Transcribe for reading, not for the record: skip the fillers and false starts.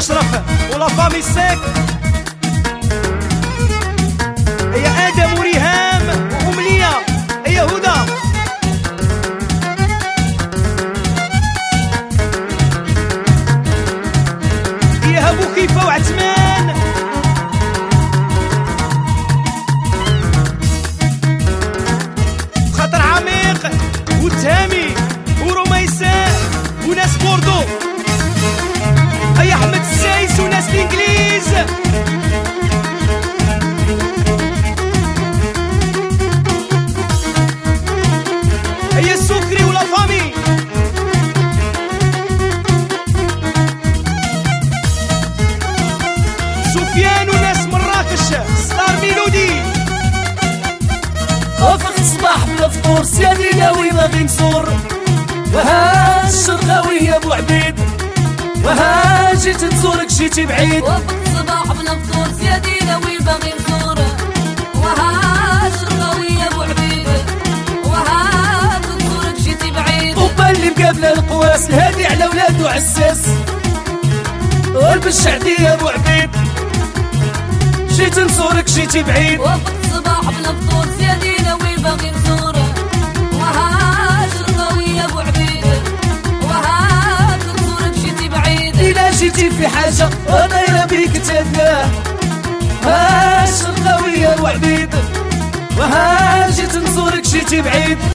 أشرف ولا فامي سيك، هي آدم وريهام وأمنية، هي هدى، هي هبو كيفة وعثمان، خطر عميق وتهامي ورميساء وناس بوردو، هيا أحمد السايس وناس الإنجليز، هيا السكري ولا فامي، سفيان وناس مراكش ستار ميلودي، وفق الصباح بلا فطور سيادي ناوي باغي نصور، وها الشرقاوي ابو عبيد، وها جيت نزورك جيتي بعيد. وفق الصباح بلا فطور سيادي ناوي باغي نزور، وها الشرقاوي ابو عبيد، وها نزورك جيتي بعيد. وبالي مقابله القواس الهادي على ولادو عساس، والبشعدي ابو عبيد جيت نزورك جيتي بعيد. وفق الصباح بلا فطور سيادي ناوي باغي نزور، وها الشرقاوي ابو عبيد، وها نزورك جيتي بعيد. إلا جيتي في حاجة أنا بيك تهناه، ها الشرقاوي ابو عبيد، وها جيت نزورك جيتي بعيد.